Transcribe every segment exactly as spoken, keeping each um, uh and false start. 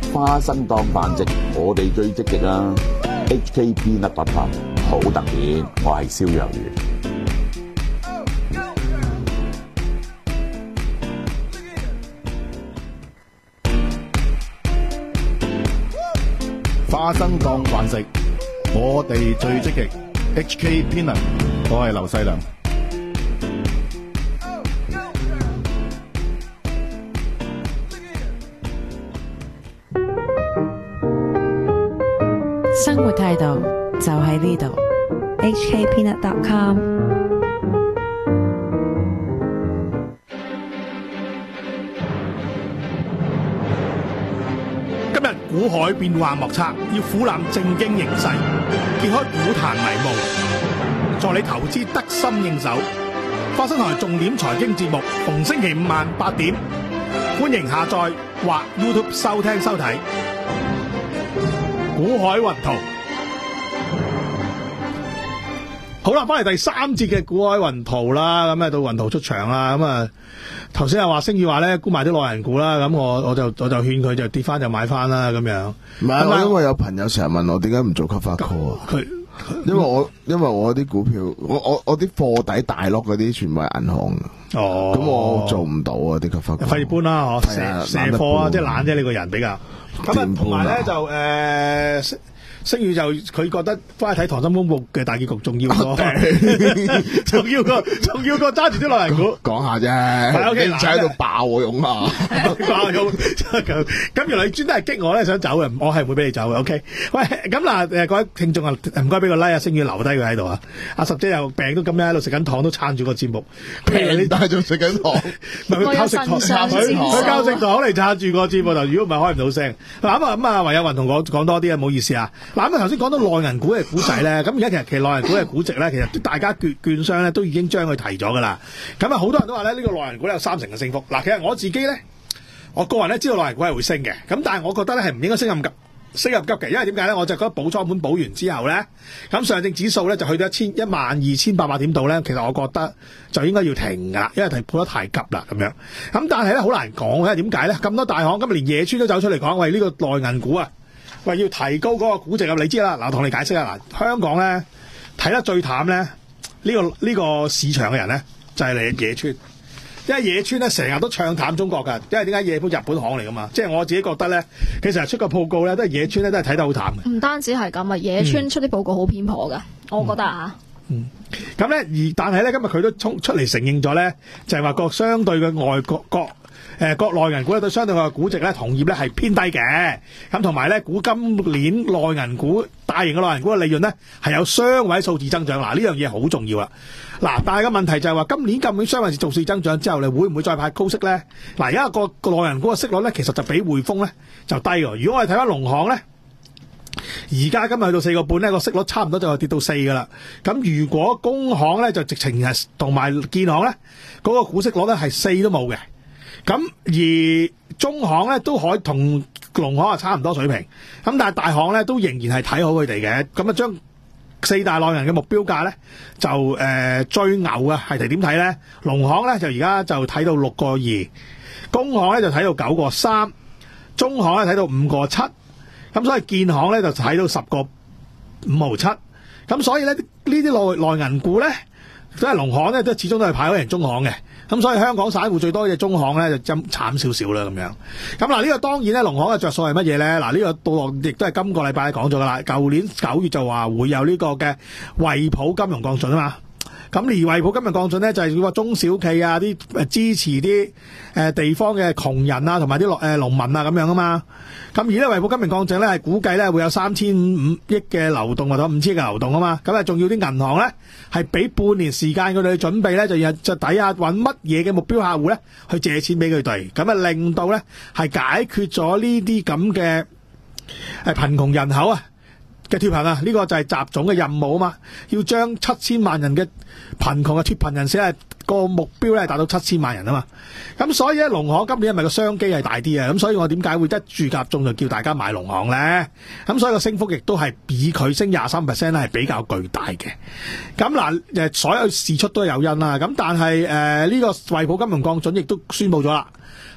花生當飯食，我哋最積極啊 ！H K Peanut Butter 好特別，我係蕭若元。 花生當飯食，我哋最積極。H K Peanut， 我係劉細良。 生活態度就喺呢度 ，H K Peanut dot com。 今日股海變幻莫測，要俯瞰正經形勢，揭開股壇迷霧，助你投資得心應手。花生台重點財經節目，逢星期五晚八點，歡迎下載或 YouTube 收聽收睇。股海雲圖，好啦，翻嚟第三節嘅股海雲圖啦，咁啊到雲圖出場啦，咁啊頭先又話星宇話咧沽埋啲內銀股啦，咁我我就我就勸佢就跌翻就買翻啦，咁樣。 唔係，我因為有朋友成日問我點解唔做 cover call 啊？ 佢因為我因為我啲股票，我我我啲貨底大碌嗰啲全部係銀行嘅。 哦， 咁我做唔到啊啲 cover call。 費搬啦，嗬，射射貨啊，即係懶啫，你個人比較。咁啊，同埋咧就誒，星星宇就佢覺得翻去睇《溏心風暴》嘅大結局重要過，重要過重要過揸住啲內銀股。 講下啫， 係 OK， 你喺度爆我勇啊！ 爆勇咁，咁原來你專登係激我咧，想走嘅，我係唔會俾你走嘅。OK，喂，咁嗱誒，各位聽眾啊，唔該俾個 like 啊，星宇留低佢喺度啊。阿十姐又病都咁樣喺度食緊糖，都撐住個節目。 病但係仲食緊糖， 唔係佢靠食糖，佢佢靠食糖嚟撐住個節目，就如果唔係開唔到聲。嗱咁啊咁啊，唯有雲同我講多啲啊，唔好意思啊。嗱咁啊，頭先講到內銀股嘅股仔咧，咁而家其實其實內銀股嘅估值咧，其實大家券券商咧都已經將佢提咗噶啦。咁啊，好多人都話咧呢個內銀股咧有三成嘅升幅。嗱，其實我自己咧，我個人咧知道內銀股係會升嘅，咁但係我覺得咧係唔應該升咁急，升咁急嘅，因為點解咧？我就覺得補倉盤補完之後咧，咁上證指數咧就去到一千一萬二千八百點度咧，其實我覺得就應該要停噶啦，因為係補得太急啦咁樣。咁但係咧好難講，因為點解咧？咁多大行今日連野村都走出嚟講，喂，呢個內銀股啊，喂，要提高嗰個估值啊！你知啦，嗱，同你解釋啊，嗱，香港咧睇得最淡咧呢、呢個呢、呢個市場嘅人咧就係、是、你野村。因為野村咧成日都唱淡中國㗎，因為點解野村日本行嚟㗎嘛？即係我自己覺得咧，其實出個報告咧都係野村咧都係睇得好淡嘅。 唔單止係咁啊，野村出啲報告好偏頗㗎、嗯，我覺得啊。 嗯，咁咧而但係咧今日佢都衝出嚟承認咗咧，就係話個相對嘅外國國誒國內銀股咧對相對嘅估值咧同業咧係偏低嘅，咁同埋咧估今年內銀股大型嘅內銀股嘅利潤咧係有雙位數字增長，嗱呢樣嘢好重要啦。嗱，但係個問題就係話今年今年雙位數字增長之後，你會唔會再派高息咧？嗱，而家個個內銀股嘅息率咧其實就比匯豐咧就低喎。如果我哋睇翻農行咧，而家今日去到四個半咧，個息率差唔多就係跌到四噶啦。咁如果工行咧就直情係同埋建行咧嗰個股息率咧係四都冇嘅。咁而中行咧都可以同農行係差唔多水平，咁但係大行咧都仍然係睇好佢哋嘅。咁啊將四大內銀嘅目標價咧就誒、呃、最牛嘅係哋點睇咧？農行咧就而家就睇到六個二，工行咧就睇到九個三，中行咧睇到五個七，咁所以建行咧就睇到十個五毫七。咁所以咧呢啲內內銀股咧，即係農行咧都始終都係派好人中行嘅。咁所以香港散戶最多嘅中行咧就慘少少啦咁樣。咁嗱呢個當然咧，農行嘅着數係乜嘢咧？嗱、這、呢個到落亦都係今個禮拜講咗噶啦。舊年九月就話會有呢個嘅惠普金融降準啊嘛。咁而惠普金融降準咧就係佢話中小企啊啲誒支持啲誒地方嘅窮人啊同埋啲農誒農民啊咁樣啊嘛。咁而咧惠普金融降準咧係估計咧會有三千五億嘅流動或者五千億嘅流動啊嘛。咁啊仲要啲銀行咧係俾半年時間佢哋去準備咧，就日就睇下揾乜嘢嘅目標客戶咧去借錢俾佢哋，咁啊令到咧係解決咗呢啲咁嘅誒貧窮人口啊嘅脫貧啊，呢、這個就係習總嘅任務啊嘛，要將七千萬人嘅貧窮嘅脫貧人士係個目標咧達到七千萬人啊嘛，咁所以咧農行今年係咪個商機係大啲啊？咁所以我點解會一注夾中就叫大家買農行咧？咁所以個升幅亦都係比佢升廿三 percent 咧係比較巨大嘅。咁嗱誒，所有事出都有因啦。咁但係誒呢個惠普金融降準亦都宣布咗啦。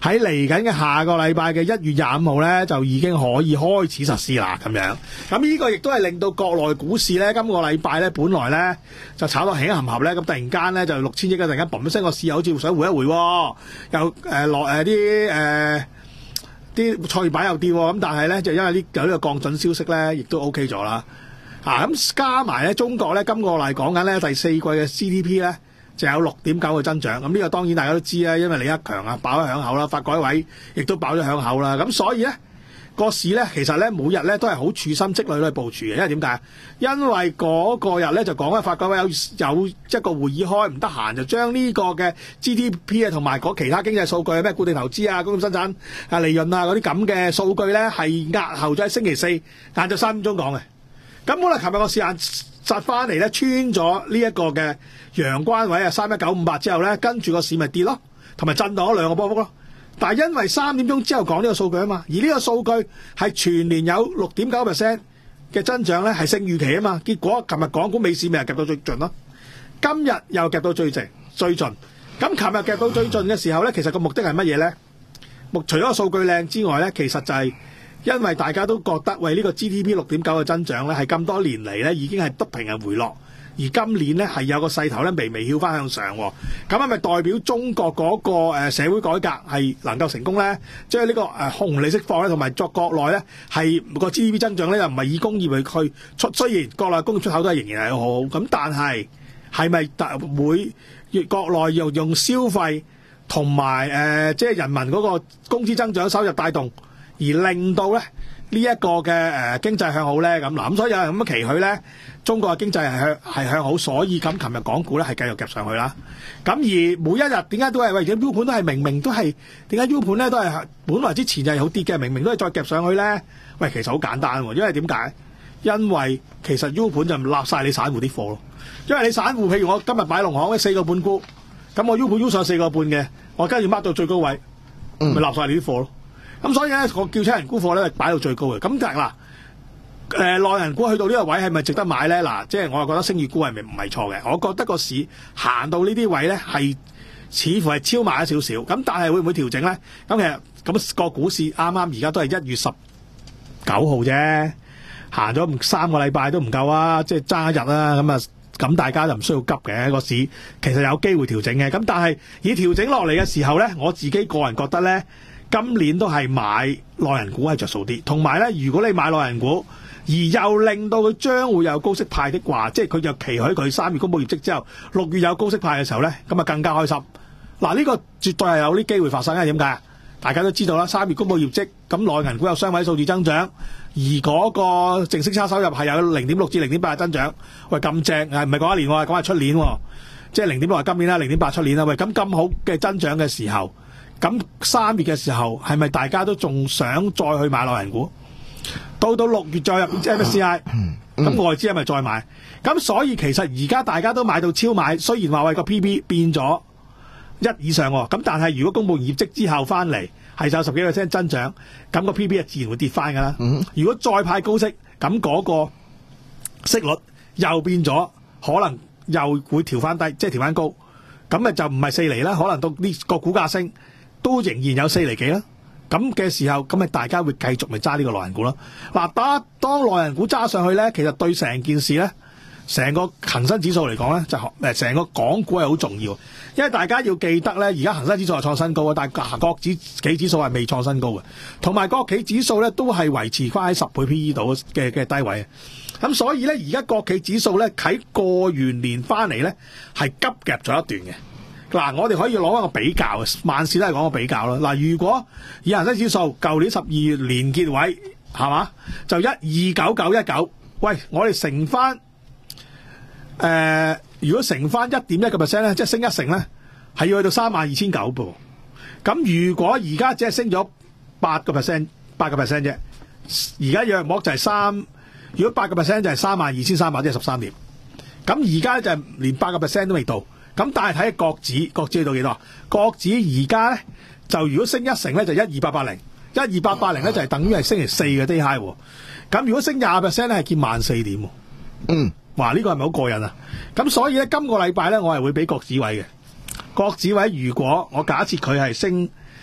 喺嚟緊嘅下個禮拜嘅一月廿五號咧，就已經可以開始實施啦咁樣。咁呢個亦都係令到國內股市咧，今個禮拜咧，本來咧就炒到起含合咧，咁突然間咧就六千億嘅，突然間嘣一聲個市又好似想回一回，又誒落誒啲誒啲創業板又跌，咁但係咧就因為呢有呢個降準消息咧，亦都 O K 咗啦。啊咁加埋咧，中國咧今個禮講緊咧第四季嘅 G D P 咧，就有六點九嘅增長，咁呢個當然大家都知啦，因為李克強啊爆咗響口啦，發改委亦都爆咗響口啦，咁所以咧個市咧其實咧每日咧都係好處心積慮去部署嘅，因為點解？因為嗰個日咧就講咧發改委有有一個會議開，唔得閒就將呢個嘅 G D P 啊同埋嗰其他經濟數據咩固定投資啊、工業生產啊、利潤啊嗰啲咁嘅數據咧係押後咗喺星期四晏晝三點鐘講嘅。咁本來琴日個市晏殺翻嚟咧，穿咗呢一個嘅陽關位啊，三一九五八之後咧，跟住個市咪跌咯，同埋震盪咗兩個波幅咯。但係因為三點鐘之後講呢個數據啊嘛，而呢個數據係全年有六點九 percent 嘅增長咧，係勝預期啊嘛。結果琴日港股尾市咪係夾到最盡咯，今日又夾到最盡最盡。咁琴日夾到最盡嘅時候咧，其實個目的係乜嘢咧？目除咗個數據靚之外咧，其實就係、是。因為大家都覺得喂呢、這個 G D P 六點九嘅增長咧，係咁多年嚟咧已經係不平衡回落，而今年咧係有個勢頭咧微微翹翻向上，咁係咪代表中國嗰個誒社會改革係能夠成功咧？即係呢個誒紅利釋放咧，同埋作國內咧係個 G D P 增長咧又唔係以工業去出，雖然國內工業出口都係仍然係好好，咁但係係咪會國內又用消費同埋誒即係人民嗰個工資增長收入帶動？而令到咧呢一個嘅誒經濟向好咧咁嗱，咁所以有人咁樣期許咧，中國嘅經濟係向係向好，所以咁琴日港股咧係繼續夾上去啦。咁而每一日點解都係為咗 U 盤都係明明都係點解 U 盤咧都係本來之前就係好跌嘅，明明都係再夾上去咧？喂，其實好簡單喎，因為點解？因為其實 U 盤就唔立晒你散戶啲貨咯。因為你散戶譬如我今日擺農行四個半沽，咁我 U 盤 U 上四個半嘅，我跟住掹到最高位，咪立晒你啲貨咯。咁所以咧，我叫請人沽貨咧，擺到最高嘅。咁但係嗱，誒內人股去到呢個位係咪值得買咧？嗱，即係我又覺得升月沽係咪唔係錯嘅？我覺得個市行到呢啲位咧，係似乎係超賣咗少少。咁但係會唔會調整咧？咁其實咁個股市啱啱而家都係一月十九號啫，行咗三個禮拜都唔夠啊！即係爭一日啦。咁啊，咁大家就唔需要急嘅個市，其實有機會調整嘅。咁但係以調整落嚟嘅時候咧，我自己個人覺得咧。今年都係買內人股係着數啲，同埋咧，如果你買內人股，而又令到佢將會有高息派的話，即係佢又期許佢三月公佈業績之後，六月有高息派嘅時候咧，咁啊更加開心。嗱，呢個絕對係有啲機會發生，因為點解？大家都知道啦，三月公佈業績，咁內人股有雙位數字增長，而嗰個淨息差收入係有零點六至零點八嘅增長。喂，咁正係唔係講一年喎？講係出年喎，即係零點六係今年啦，零點八出年啦。喂，咁咁好嘅增長嘅時候。咁三月嘅時候係咪大家都仲想再去買內人股？到到六月再入 M S C I， 咁外資係咪再買？咁所以其實而家大家都買到超買，雖然話喂個 P B 變咗一以上喎，咁但係如果公佈業績之後翻嚟係有十幾個 percent 增長，咁個 P B 就自然會跌翻㗎啦。如果再派高息，咁嗰個息率又變咗，可能又會調翻低，即係調翻高，咁咪就唔係四厘啦，可能到呢個股價升。都仍然有四厘幾啦，咁嘅時候，咁咪大家會繼續咪揸呢個內人股咯。嗱，當當內人股揸上去咧，其實對成件事咧，成個恒生指數嚟講咧，就誒成個港股係好重要，因為大家要記得咧，而家恒生指數係創新高啊，但係國指企指數係未創新高嘅，同埋國企指數咧都係維持翻喺十倍 P E 度嘅嘅低位。咁所以咧，而家國企指數咧喺過完年翻嚟咧，係急夾咗一段嘅。嗱，我哋可以攞一個比較，萬事都係講個比較啦。嗱，如果以恒生指數舊年十二月年結位係嘛，就一二九九一九，喂，我哋乘翻誒、呃，如果乘翻一點一個 percent 咧，即係升一成咧，係要去到三萬二千九噃。咁如果而家只係升咗八個 percent，八個 percent 啫，而家約莫就係三，如果八個 percent 就係三萬二千三百，即係十三點。咁而家就係連八個 percent 都未到。咁但係睇下國指，國指去到幾多？國指而家咧就如果升一成咧就一二八八零，一二八八零咧就係等於係星期四嘅 day high 喎。咁如果升廿 percent 咧係見萬四點喎。嗯，哇！呢、這個係咪好過癮啊？咁所以咧今個禮拜咧我係會俾國指位嘅。國指位如果我假設佢係升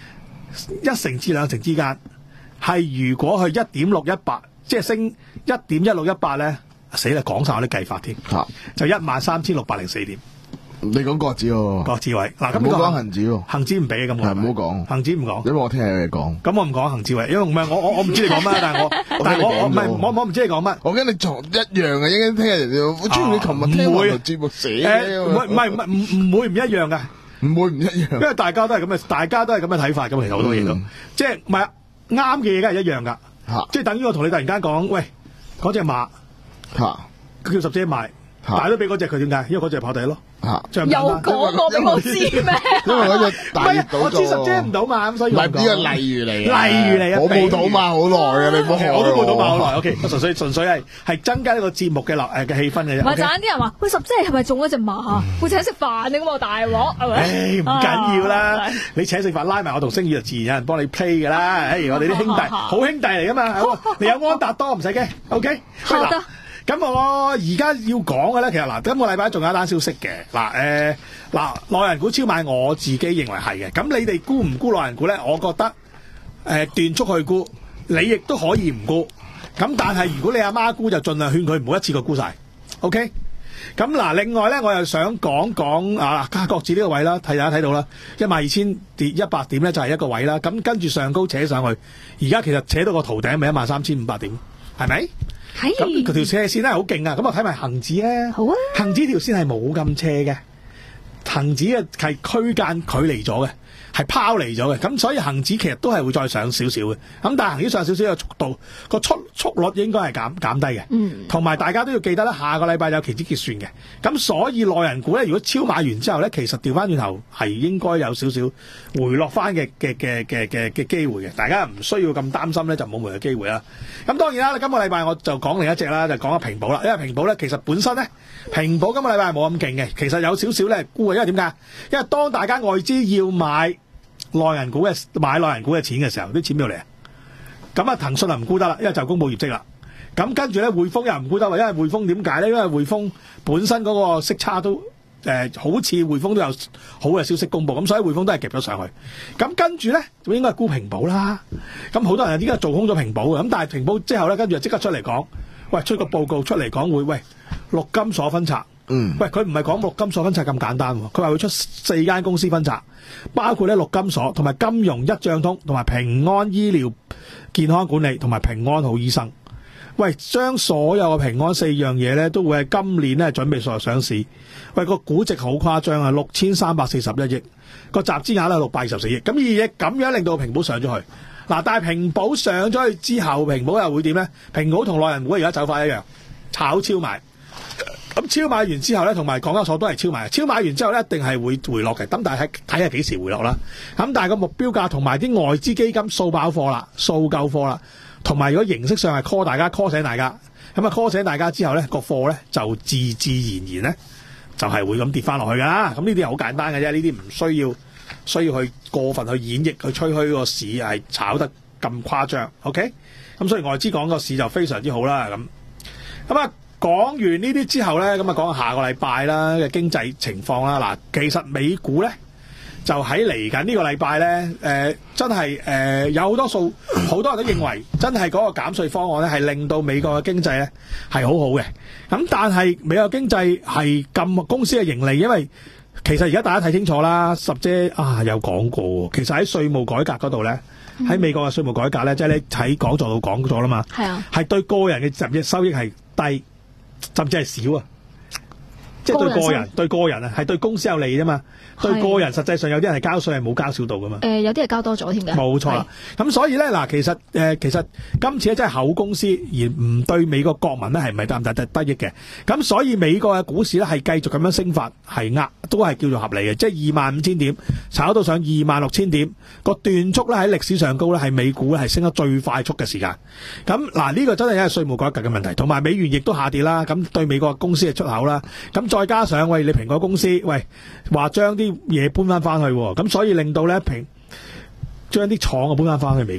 一成至兩成之間，係如果佢一點六一八，即係升一點一六一八咧，死啦，講晒我啲計法添， 嚇就一萬三千六百零四點。 你講國指喎， 國指位嗱，咁唔好講恒指喎， 恒指唔俾嘅咁， 係唔好講， 恒指唔講， 因為我聽有嘢講。 咁我唔講恒指位，因為唔係我我我唔知你講乜，但係我但係我我唔係我我唔知你講乜。 我驚你撞一樣嘅，應該聽人哋，我專你琴日聽我台節目寫嘅， 唔係唔係唔唔唔會唔一樣嘅， 唔會唔一樣， 因為大家都係咁嘅，大家都係咁嘅睇法，咁其實好多嘢都，即係唔係啱嘅嘢，梗係一樣噶，即係等於我同你突然間講，喂，嗰隻馬嚇， 佢叫十姐賣，但係都俾嗰隻佢點解？因為嗰隻跑第一咯。 又講過俾我知咩？ 因為嗰隻大熱我知十姐唔到嘛，咁所以唔係呢個例如嚟， 例如嚟啊！ 我冇賭馬好耐嘅，你唔好學我都冇賭馬好耐。O K， 我純粹純粹係係增加呢個節目嘅誒嘅氣氛嘅啫。 唔係，陣間啲人話：喂，十姐係咪中咗隻馬？會請食飯嘅咁啊，大鑊係咪？ 誒唔緊要啦，你請食飯拉埋我同星宇就自然有人幫你 play 㗎啦。誒，我哋啲兄弟好兄弟嚟㗎嘛，你有安達多唔使驚。O K， 好得。 咁我而家要講嘅咧，其實嗱，今個禮拜仲有一單消息嘅嗱，誒嗱，內人股超買，我自己認為係嘅。咁你哋沽唔沽內人股咧？我覺得誒、呃、斷速去沽，你亦都可以唔沽。咁但係如果你阿媽沽，就盡量勸佢唔好一次過沽晒。OK。咁嗱，另外咧，我又想講講啊，加國指呢個位啦，睇大家睇到啦，一萬二千跌一百點咧就係一個位啦。咁跟住上高扯上去，而家其實扯到個圖頂咪一萬三千五百點，係咪？咁佢條斜線咧好勁啊！咁我睇埋恒指咧， 好啊， 恒指條線係冇咁斜嘅，恒指嘅係區間距離咗嘅，係拋離咗嘅。咁所以恒指其實都係會再上少少嘅。咁但係恒指上少少嘅速度，個速速率應該係減減低嘅。嗯，同埋大家都要記得啦，下個禮拜有期指結算嘅。咁所以內人股咧，如果超買完之後咧，其實調翻轉頭係應該有少少回落翻嘅嘅嘅嘅嘅嘅機會嘅。大家唔需要咁擔心咧，就冇冇嘅機會啦。咁當然啦，今個禮拜我就講另一隻啦，就講下平保啦。因為平保咧，其實本身咧，平保今個禮拜係冇咁勁嘅，其實有少少咧沽嘅。因為點解？因為當大家外資要買內人股嘅買內人股嘅錢嘅時候，啲錢邊度嚟啊？咁啊，騰訊就唔沽得啦，因為就公布業績啦。咁跟住咧，匯豐又唔沽得啦，因為匯豐點解咧？因為匯豐本身嗰個息差都誒、呃，好似匯豐都有好嘅消息公布，咁所以匯豐都係夾咗上去。咁跟住咧，就應該係沽平保啦。咁好多人依家做空咗平保嘅，咁但係平保之後咧，跟住就即刻出嚟講，喂，出個報告出嚟講會，喂，陸金所分拆。嗯，喂，佢唔係講陸金所分拆咁簡單，佢話會出四間公司分拆，包括咧陸金所同埋金融一賬通同埋平安醫療健康管理同埋平安好醫生。喂，將所有嘅平安四樣嘢咧，都會喺今年咧準備上上市。喂，個估值好誇張啊，六千三百四十一億，個集資額咧六百二十四億。咁而亦咁樣令到平保上咗去。嗱，但係平保上咗去之後，平保又會點咧？平保同內人股而家走法一樣，炒超買。咁超買完之後咧，同埋港交所都係超買。超買完之後咧，一定係會回落嘅。咁但係睇下幾時回落啦。咁但係個目標價同埋啲外資基金掃飽貨啦，掃夠貨啦。同埋如果形式上係 call 大家 call 醒大家，咁啊 call 醒大家之後咧，個貨咧就自自然然咧就係、是、會咁跌翻落去㗎。咁呢啲係好簡單嘅啫，呢啲唔需要需要去過分去演繹去吹噓個市係炒得咁誇張。OK，咁所以外資講個市就非常之好啦。咁咁啊。講完呢啲之後咧，咁啊講下下個禮拜啦嘅經濟情況啦。嗱，其實美股咧就喺嚟緊呢個禮拜咧，誒、呃、真係誒、呃、有好多數，好多人都認為真係嗰個減稅方案咧係令到美國嘅經濟咧係好好嘅。咁但係美國經濟係咁公司嘅盈利，因為其實而家大家睇清楚啦，十姐啊有講過，其實喺稅務改革嗰度咧，喺、嗯、美國嘅稅務改革咧，即係你喺講座度講咗啦嘛，係啊，係對個人嘅集益收益係低。甚至係少啊，即係對個人對個人啊，係對公司有利啫嘛。對個人實際上有啲人係交稅係冇交少到噶嘛。誒、呃，有啲係交多咗添嘅。冇錯啦。咁所以咧嗱，其實誒、呃，其實今次咧真係好公司，而唔對美國國民咧係唔係咁大得得益嘅。咁所以美國嘅股市咧係繼續咁樣升法，係呃都係叫做合理嘅，即係二萬五千點炒到上二萬六千點，個段速咧喺歷史上高咧係美股咧係升得最快速嘅時間。咁嗱呢個真係因為稅務改革嘅問題，同埋美元亦都下跌啦。咁對美國公司嘅出口啦，咁再加上喂你蘋果公司喂話將啲嘢搬翻翻去，咁所以令到咧平將啲廠啊搬翻翻去美國，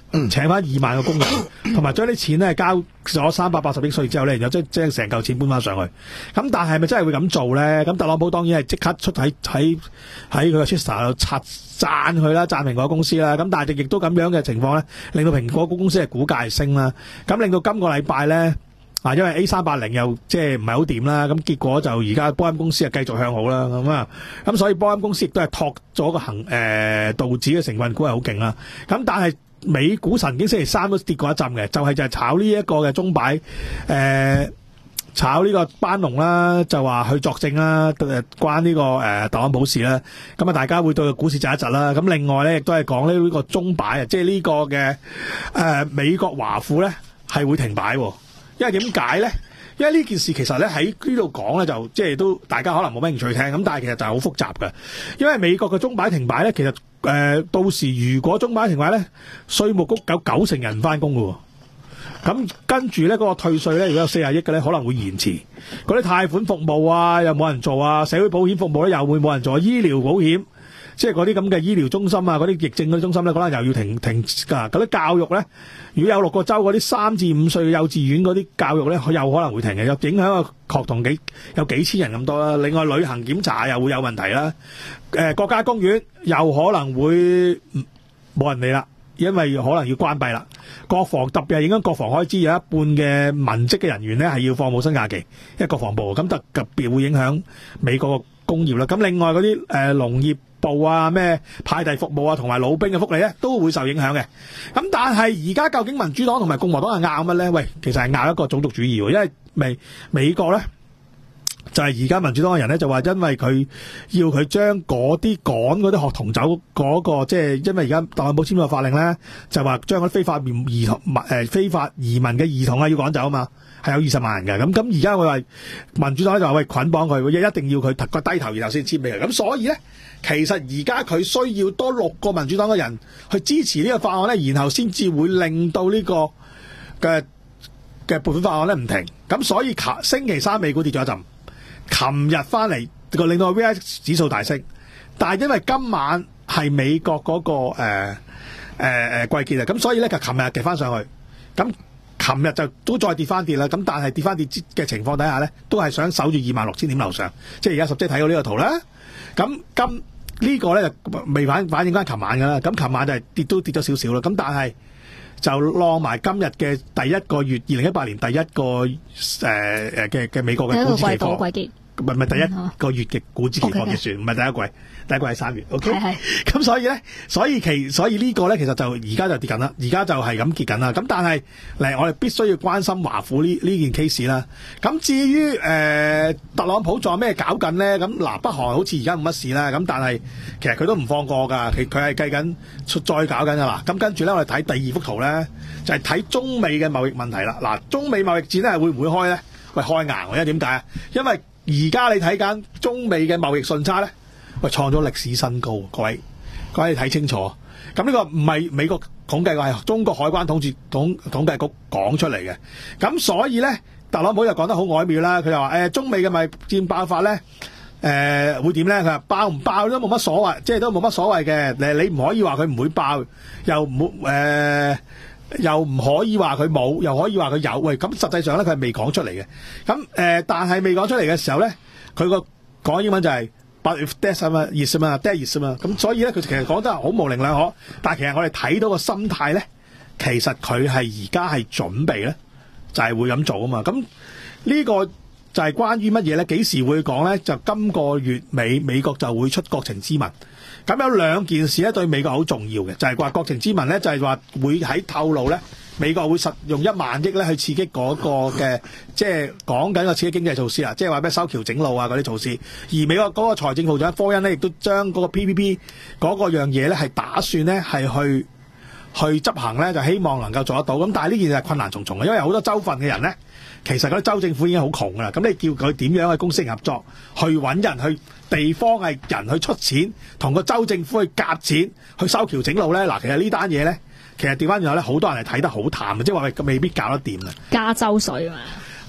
請翻二萬個工人，同埋將啲錢咧交咗三百八十億稅之後咧，然後即即係成嚿錢搬翻上去。咁但係咪真係會咁做咧？咁特朗普當然係即刻出喺喺喺佢個 Twitter 度刷讚佢啦，讚蘋果公司啦。咁但係亦都咁樣嘅情況咧，令到蘋果公司嘅股價升啦。咁令到今個禮拜咧。啊，因為 A 三八零又即係唔係好掂啦，咁結果就而家波音公司啊繼續向好啦，咁啊，咁所以波音公司亦都係托咗個行誒道指嘅成分股係好勁啦。咁但係美股曾經星期三都跌過一陣嘅，就係、是、就係炒呢一個嘅鐘擺誒、呃、炒呢個班農啦，就話去作證啦，誒關呢個誒特朗普事啦。咁啊，大家會對個股市窒一窒啦。咁另外咧，亦都係講呢個鐘擺啊，即係呢個嘅誒、呃、美國華府咧係會停擺。因為點解咧？因為呢件事其實咧喺呢度講咧，就即係都大家可能冇乜興趣聽。咁但係其實就係好複雜嘅。因為美國嘅鐘擺停擺咧，其實誒、呃、到時如果鐘擺停擺咧，稅務局有九成人唔翻工㗎喎。咁跟住咧嗰個退稅咧，如果有四十億嘅咧，可能會延遲。嗰啲貸款服務啊，又冇人做啊；社會保險服務咧，又會冇人做。醫療保險。即係嗰啲咁嘅醫療中心啊，嗰啲疫症嗰啲中心咧，可能又要停停㗎。嗰啲教育咧，如果有六個州嗰啲三至五歲幼稚園嗰啲教育咧，佢又可能會停嘅，有影響個學童幾有幾千人咁多啦。另外旅行檢查又會有問題啦。誒、呃、國家公園又可能會冇人嚟啦，因為可能要關閉啦。國防特別係影響國防開支，有一半嘅文職嘅人員咧係要放冇薪假期，因為國防部咁特特別會影響美國個工業啦。咁另外嗰啲誒農業部啊，咩派遞服務啊，同埋老兵嘅福利咧，都會受影響嘅。咁但係而家究竟民主黨同埋共和黨係拗乜咧？喂，其實係拗一個種族主義喎，因為美美國咧就係而家民主黨嘅人咧就話，因為佢要佢將嗰啲趕嗰啲學童走嗰、嗰個，即係因為而家特朗普簽咗法令咧，就話將嗰啲非法兒童誒非法移民嘅兒童啊要趕走啊嘛。係有二十萬人嘅，咁咁而家我話民主黨就話喂捆綁佢，一定要佢個低頭然後先簽俾佢，咁所以咧，其實而家佢需要多六個民主黨嘅人去支持呢個法案咧，然後先至會令到呢個嘅嘅撥款法案咧唔停，咁所以星期三美股跌咗一陣，琴日翻嚟個令到個 V I X 指數大升，但係因為今晚係美國嗰、那個誒誒誒季結啊，咁所以咧就琴日跌翻上去，咁。琴日就都再跌翻跌啦，咁但係跌翻跌嘅情況底下咧，都係想守住二萬六千點樓上，即係而家十即係睇到呢個圖啦。咁今呢個咧就未反反映翻琴晚㗎啦，咁琴晚就係跌都跌咗少少啦。咁但係就浪埋今日嘅第一個月，二零一八年第一個誒誒嘅嘅美國嘅股指期貨。唔係唔係第一個月嘅股指期貨結算，唔係第一季，第一季係三月。OK，咁所以咧，所以其所以呢個咧，其實就而家就跌緊啦，而家就係咁跌緊啦。咁但係嚟，我哋必須要關心華府呢呢件 case 啦。咁至於誒、呃、特朗普仲有咩搞緊咧？咁嗱，北韓好似而家冇乜事啦。咁但係其實佢都唔放過㗎，佢佢係計緊再搞緊㗎啦。咁跟住咧，我哋睇第二幅圖咧，就係、是、睇中美嘅貿易問題啦。嗱，中美貿易戰咧係會唔會開咧？喂，開硬，因為點解啊？因為而家你睇緊中美嘅貿易順差咧，喂創咗歷史新高，各位各位你睇清楚。咁呢個唔係美國統計，係中國海關統計統統計局講出嚟嘅。咁所以咧，特朗普又講得好巧妙啦。佢就話誒，中美嘅貿易戰爆發咧，誒、呃、會點咧？佢話爆唔爆都冇乜所謂，即係都冇乜所謂嘅。誒，你唔可以話佢唔會爆，又唔誒。呃又唔可以話佢冇，又可以話佢有。喂，咁實際上咧，佢係未講出嚟嘅。咁誒、呃，但係未講出嚟嘅時候咧，佢個講英文就係、是、But if that's 啊嘛，yes 啊嘛，that is 啊嘛。咁所以咧，佢其實講得好模棱兩可。但係其實我哋睇到個心態咧，其實佢係而家係準備咧，就係、是、會咁做啊嘛。咁呢個就係關於乜嘢咧？幾時會講咧？就今個月尾美國就會出國情咨文。咁有兩件事咧對美國好重要嘅，就係、是、話國情咨文咧，就係、是、話會喺透露咧，美國會實用一萬億咧去刺激嗰個嘅，即係講緊個刺激經濟措施啊，即係話咩修橋整路啊嗰啲措施。而美國嗰個財政部長科恩咧，亦都將嗰個 P P P 嗰個樣嘢咧係打算咧係去去執行咧，就希望能夠做得到。咁但係呢件事係困難重重嘅，因為好多州份嘅人咧，其實嗰啲州政府已經好窮噶啦。咁你叫佢點樣去公私合作，去揾人去？地方係人去出錢，同個州政府去夾錢，去修橋整路咧。嗱，其實呢單嘢咧，其實調翻轉頭咧，好多人係睇得好淡嘅，即係話未必搞得掂啊。 加州水嘛，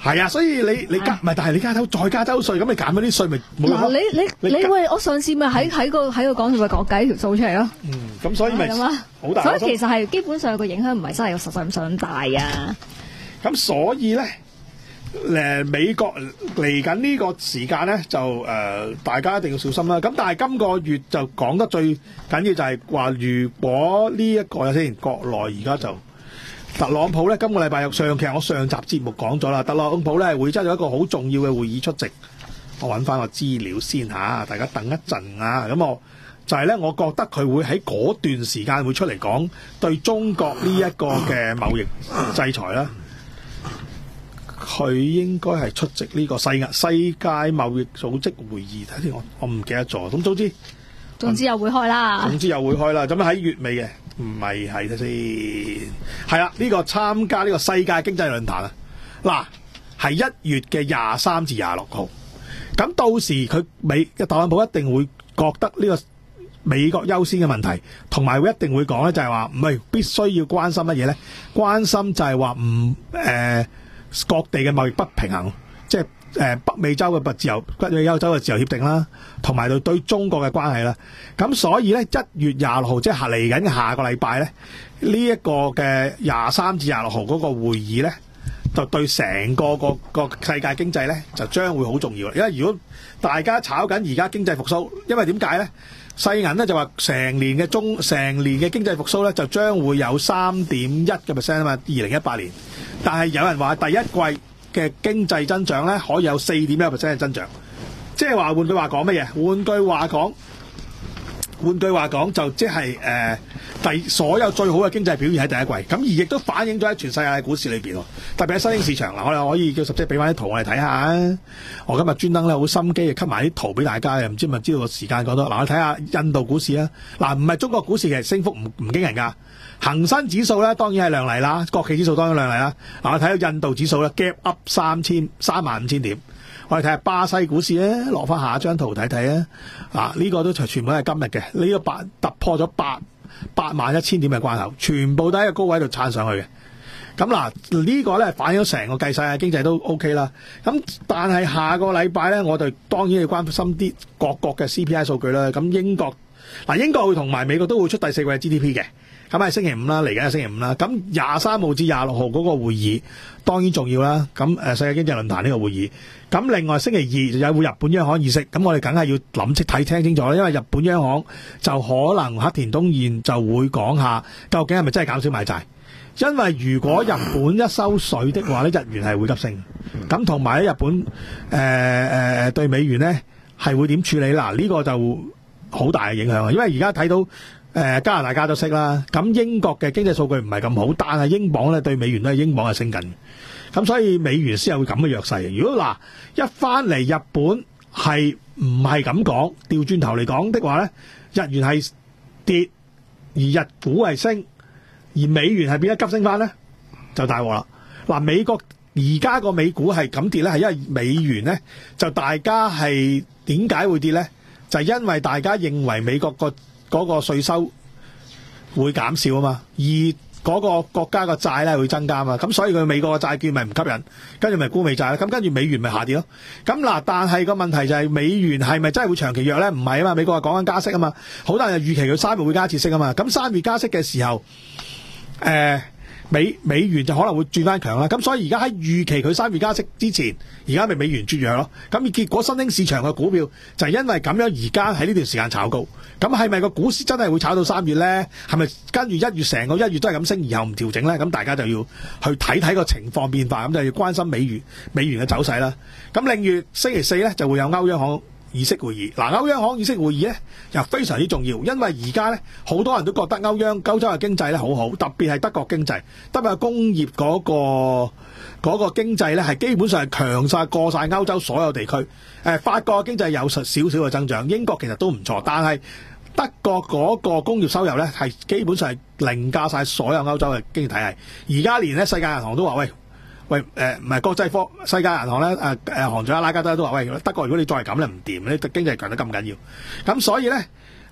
係啊，所以你你加唔係，但係你加州再加州稅，咁你減咗啲稅咪冇用嗱， 咯。 你你你你喂，我上次咪喺喺個喺個講座咪講計條數出嚟咯。 嗯，咁所以咪係咁啊好大。 所以其實係基本上個影響唔係真係實際上咁大啊。 咁所以咧，誒美國嚟緊呢個時間咧，就誒、呃、大家一定要小心啦。咁但係今個月就講得最緊要就係話，如果呢、這、一個先國內而家就。特朗普咧，今個禮拜有上期我上集節目講咗啦，特朗普咧會揸咗一個好重要嘅會議出席。我揾翻個資料先嚇，大家等一陣啊。咁我就係咧，我覺得佢會喺嗰段時間會出嚟講對中國呢一個嘅貿易制裁啦。佢應該係出席呢個世界世界貿易組織會議，睇先我我唔記得咗。咁總之總之又會開啦。 總之又會開啦。咁喺月尾嘅。唔係係睇先，係啦，呢個參加呢個世界經濟論壇啊，嗱係一月嘅廿三至廿六號，咁到時佢美嘅特朗普一定會覺得呢個美國優先嘅問題，同埋會一定會講咧，就係話唔係必須要關心乜嘢咧？關心就係話唔誒各地嘅貿易不平衡，即係。誒北美洲嘅自由，北美洲嘅自由協定啦，同埋對對中國嘅關係啦。咁所以咧，一月廿六號即係嚟緊嘅下個禮拜咧，呢、這、一個嘅廿三至廿六號嗰個會議咧，就對成個個個世界經濟咧，就將會好重要。因為如果大家炒緊而家經濟復甦，因為點解咧？世銀咧就話成年嘅中成年嘅經濟復甦咧，就將會有三點一嘅 percent 啊嘛，二零一八年。但係有人話第一季嘅經濟增長咧，可以有四點一 percent 嘅增長，即係話換句話講乜嘢？換句話講，換句話講就即係誒第所有最好嘅經濟表現喺第一季，咁而亦都反映咗喺全世界嘅股市裏邊喎，特別喺新興市場嗱，我哋可以叫十姐俾翻啲圖我哋睇下。我今日專登咧好心機，吸埋啲圖俾大家嘅，唔知咪知道個時間講多嗱，我睇下印度股市啊，嗱唔係中國股市其實升幅唔唔驚人㗎。恒生指數咧當然係亮麗啦，國企指數當然亮麗啦。嗱，我睇到印度指數咧 gap up 三千三萬五千點，我哋睇下巴西股市咧，落翻下一張圖睇睇啊。嗱，呢個都全部係今日嘅，呢、這個八突破咗八八萬一千點嘅關口，全部都喺個高位度撐上去嘅。咁嗱，呢個咧反映咗成個計晒嘅經濟都 OK 啦。咁但係下個禮拜咧，我哋當然要關心啲各國嘅 C P I 數據啦。咁英國嗱，英國會同埋美國都會出第四季嘅 G D P 嘅。咁係星期五啦，嚟緊係星期五啦。咁廿三號至廿六號嗰個會議當然重要啦。咁誒世界經濟論壇呢個會議，咁另外星期二就有會日本央行議息，咁我哋梗係要諗清睇聽清楚啦。因為日本央行就可能黑田東彥就會講下究竟係咪真係減少買債。因為如果日本一收水的話咧，日元係會急升。咁同埋咧，日本誒誒、呃、對美元咧係會點處理啦？呢、這個就好大嘅影響啊！因為而家睇到。誒、呃、加拿大加咗息啦，咁英國嘅經濟數據唔係咁好，但係英鎊咧對美元咧，英鎊係升緊，咁所以美元先有咁嘅弱勢。如果嗱一翻嚟日本係唔係咁講，調轉頭嚟講的話咧，日元係跌，而日股係升，而美元係變得急升翻咧，就大鑊啦。嗱，美國而家個美股係咁跌咧，係因為美元咧就大家係點解會跌咧？就係、是、因為大家認為美國個嗰個稅收會減少啊嘛，而嗰個國家個債咧會增加啊嘛，咁所以佢美國嘅債券咪唔吸引，跟住咪沽美債啦，咁跟住美元咪下跌咯。咁嗱，但係個問題就係美元係咪真係會長期弱咧？唔係啊嘛，美國係講緊加息啊嘛，好多人就預期佢三月會加一次息啊嘛，咁三月加息嘅時候，誒、呃。美美元就可能會轉翻強啦，咁所以而家喺預期佢三月加息之前，而家咪美元轉弱咯。咁結果新興市場嘅股票就係因為咁樣，而家喺呢段時間炒高。咁係咪個股市真係會炒到三月咧？係咪跟住一月成個一月都係咁升，而後唔調整咧？咁大家就要去睇睇個情況變化，咁就要關心美元美元嘅走勢啦。咁另月星期四咧就會有歐央行議息會議，嗱，歐央行議息會議咧又非常之重要，因為而家咧好多人都覺得歐央歐洲嘅經濟咧好好，特別係德國經濟，特別係工業嗰個嗰個經濟咧係基本上係強晒過晒歐洲所有地區。誒，法國嘅經濟有少少嘅增長，英國其實都唔錯，但係德國嗰個工業收入咧係基本上係凌駕晒所有歐洲嘅經濟體系。而家連咧世界銀行都話喂。喂，誒唔係國際科世界銀行咧，誒誒行長阿拉加德都話：喂，德國如果你再係咁咧唔掂，你經濟強得咁緊要。咁所以咧，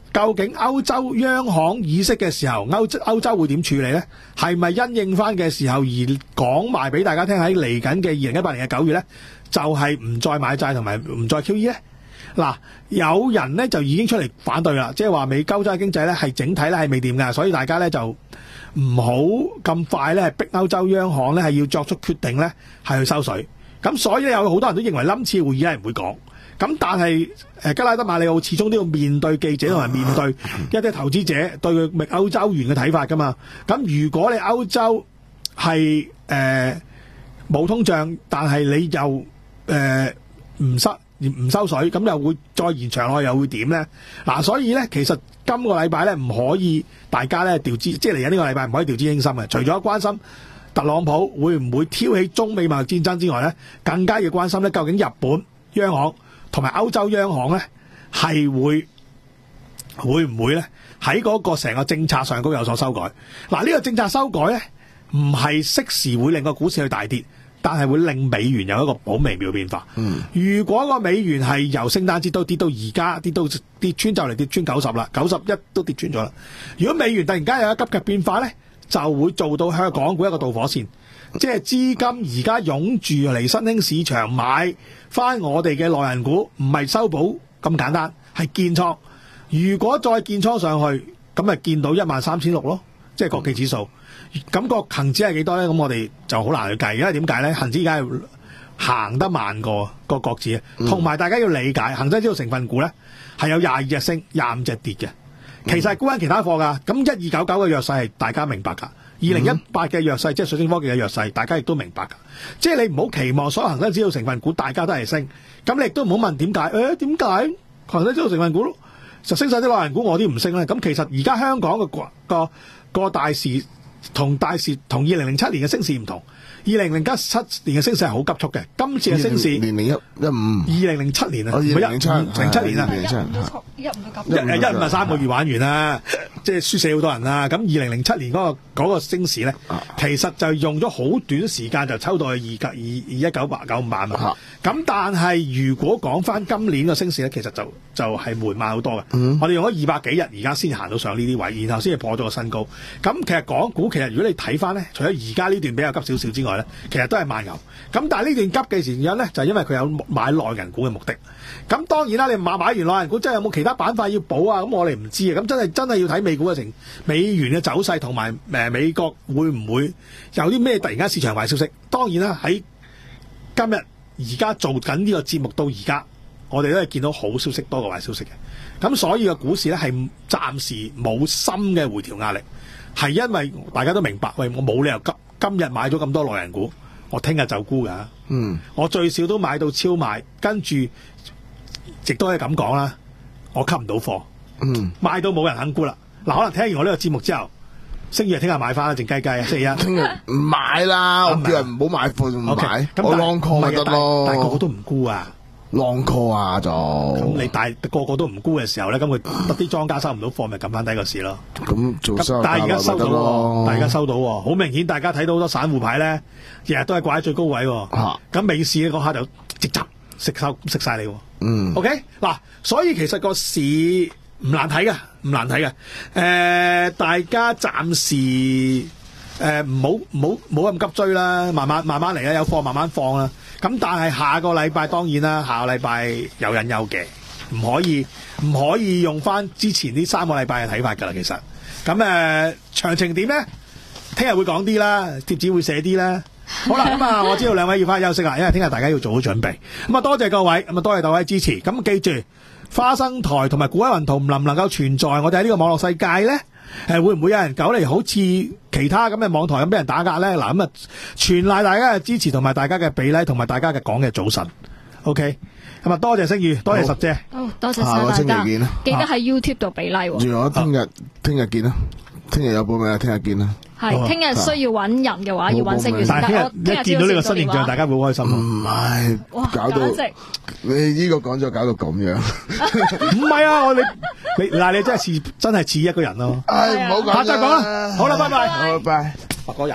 究竟歐洲央行議息嘅時候，歐洲歐洲會點處理呢？係咪因應翻嘅時候而講埋俾大家聽喺嚟緊嘅二零一八年嘅九月呢，就係、是、唔再買債同埋唔再 Q E 呢？嗱，有人呢就已經出嚟反對啦，即係話美歐洲經濟呢係整體呢係未掂㗎，所以大家呢就唔好咁快呢逼歐洲央行呢係要作出決定呢係去收水。咁所以有好多人都認為今次會議係唔會講。咁但係誒吉拉德馬里奧始終都要面對記者同埋面對一啲投資者對佢歐洲元嘅睇法噶嘛。咁如果你歐洲係誒冇通脹，但係你又誒唔收唔收水，咁又會再延長落去又會點咧？嗱、啊，所以咧其實今個禮拜咧唔可以大家咧調資，即係嚟緊呢個禮拜唔可以調資輕心嘅。除咗關心特朗普會唔會挑起中美貿易戰爭之外咧，更加要關心咧究竟日本央行同埋歐洲央行咧，係會會唔會咧喺嗰個成個政策上都有所修改？嗱，呢個政策修改咧，唔係適時會令個股市去大跌，但係會令美元有一個好微妙變化。嗯，如果個美元係由聖誕節到跌到而家，跌到跌穿就嚟跌穿九十啦，九十一都跌穿咗啦。如果美元突然間有一急嘅變化咧，就會做到香港股一個導火線。即係資金而家湧住嚟新興市場買翻我哋嘅內銀股，唔係修補咁簡單，係建倉。如果再建倉上去，咁咪見到一萬三千六咯，即係國企指數。咁、個恒指係幾多咧？咁我哋就好難去計，因為點解咧？恒指而家係行得慢過個國指，同埋大家要理解恒生指數成分股咧係有廿二隻升，廿五隻跌嘅。其實係沽緊其他貨㗎。咁一二九九嘅弱勢係大家明白㗎。二零一八嘅弱勢，即係水晶科技嘅弱勢，大家亦都明白㗎。即係你唔好期望所有恒生指數成分股大家都係升，咁你亦都唔好問點解？誒點解恒生指數成分股就升晒啲內銀股，我啲唔升咧？咁其實而家香港嘅個個個大市同大市同二零零七年嘅升市唔同。二零零七年嘅升勢係好急速嘅，今次嘅升市二零一一五二零零七年啊， 二零零七零七年啊， 一五一五嘅一誒一五啊三個月玩完啦，即係輸死好多人啦。咁二零零七年嗰個嗰個升市咧，其實就用咗好短時間就抽到去二九二二一九八九五萬啊。咁但係如果講翻今年嘅升市咧，其實就就係緩慢好多嘅。我哋用咗二百幾日，而家先行到上呢啲位，然後先至破咗個新高。咁其實港股其實如果你睇翻咧，除咗而家呢段比較急少少之外咧，其實都係慢牛。咁但係呢段急嘅時間咧，就係因為佢有買內銀股嘅目的。咁當然啦，你買買完內銀股，真係有冇其他板塊要補啊？咁我哋唔知啊。咁真係真係要睇美股嘅情、美元嘅走勢同埋誒美國會唔會有啲咩突然間市場壞消息？當然啦，喺今日而家做緊呢個節目到而家，我哋都係見到好消息多過壞消息嘅。咁所以個股市咧係暫時冇深嘅回調壓力，係因為大家都明白，喂，我冇理由急今日買咗咁多內銀股，我聽日就沽㗎。嗯，我最少都買到超賣，跟住亦都係咁講啦，我吸唔到貨，嗯，買到冇人肯沽啦。嗱，可能聽完我呢個節目之後，星期日聽日買翻啦，靜雞雞啊，星期一聽日唔買啦，我叫人唔好買貨就唔買，我 long call 咪得咯。 但係個個都唔沽啊 ，long call 啊就。 咁你大個個都唔沽嘅時候咧，咁佢得啲莊家收唔到貨，咪撳翻低個市咯。 咁做收但係而家收到喎，但係而家收到喎，好明顯大家睇到好多散戶牌咧，日日都係掛喺最高位喎。咁美市嗰下就直接食收食晒你喎。嗯。OK 嗱，所以其實個市唔難睇嘅，唔難睇嘅。誒、呃，大家暫時誒唔好唔好唔好咁急追啦，慢慢慢慢嚟啦，有貨慢慢放啦。咁但係下個禮拜當然啦，下個禮拜有隱憂嘅，唔可以唔可以用翻之前呢三個禮拜嘅睇法㗎啦。其實咁誒、呃、詳情點咧？聽日會講啲啦，貼紙會寫啲啦。好啦，咁啊，我知道兩位要翻去休息啦，因為聽日大家要做好準備。咁啊，多謝各位，咁啊，多謝各位支持。咁記住，花生台同埋股海雲圖能唔能夠存在我哋喺呢個網絡世界咧？誒，會唔會有人搞嚟好似其他咁嘅網台咁俾人打壓咧？嗱，咁啊，全賴大家嘅支持同埋大家嘅比例同埋大家嘅講嘅早晨。OK，咁啊，多謝星宇，多謝十姐。 好，多謝晒大家。記得喺 YouTube 度比例。 原來聽日聽日見啦，聽日有報名啊，聽日見啦。 係，聽日需要揾人嘅話，要揾星宇先得。我聽日一見到呢個新形象，大家會好開心。 唔係，搞到你呢個講咗，搞到咁樣。 唔係啊，我你你嗱，你真係似真係似一個人咯。 唉，唔好講。 下集講啦。好啦，拜拜。 好，拜拜。 白果人。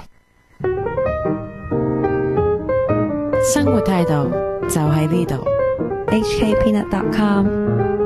生活態度就喺呢度。H K Peanut dot com